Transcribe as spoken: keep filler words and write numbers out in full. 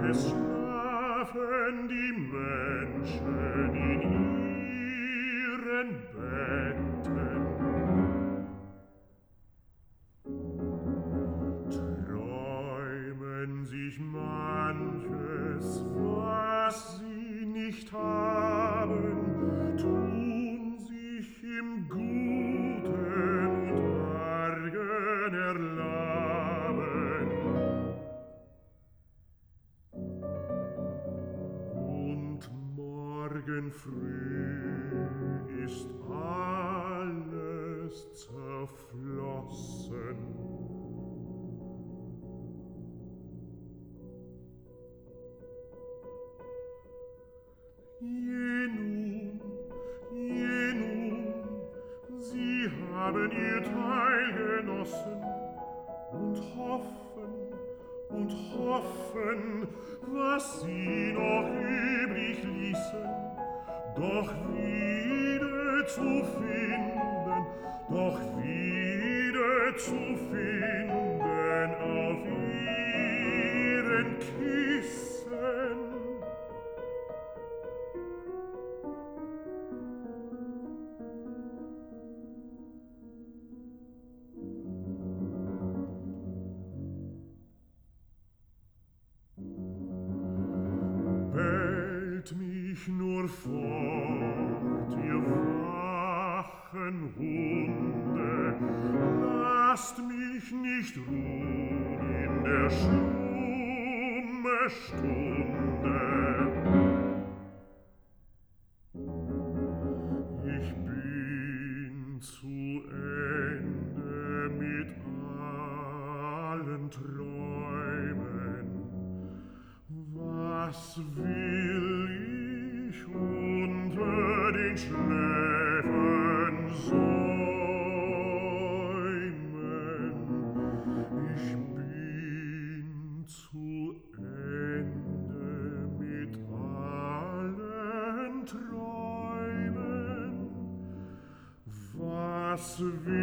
Es schlafen die Menschen in ihren Betten. Träumen sich manches, was sie nicht haben, tun sich im Guten und Argen erlaben. Und morgen früh ist alles zerflossen. Je nun, je nun, sie haben ihr Teil genossen und hoffen und hoffen, was sie noch übrig ließen, doch wieder zu finden, doch wieder zu finden auf ihren Kissen. Mich nur fort, ihr wachen Hunde, lasst mich nicht ruhen in der stumme Stunde. Ich bin zu Ende mit allen Träumen. Was will ich unter den Schläfen säumen? Ich bin zu Ende mit allen Träumen. Was will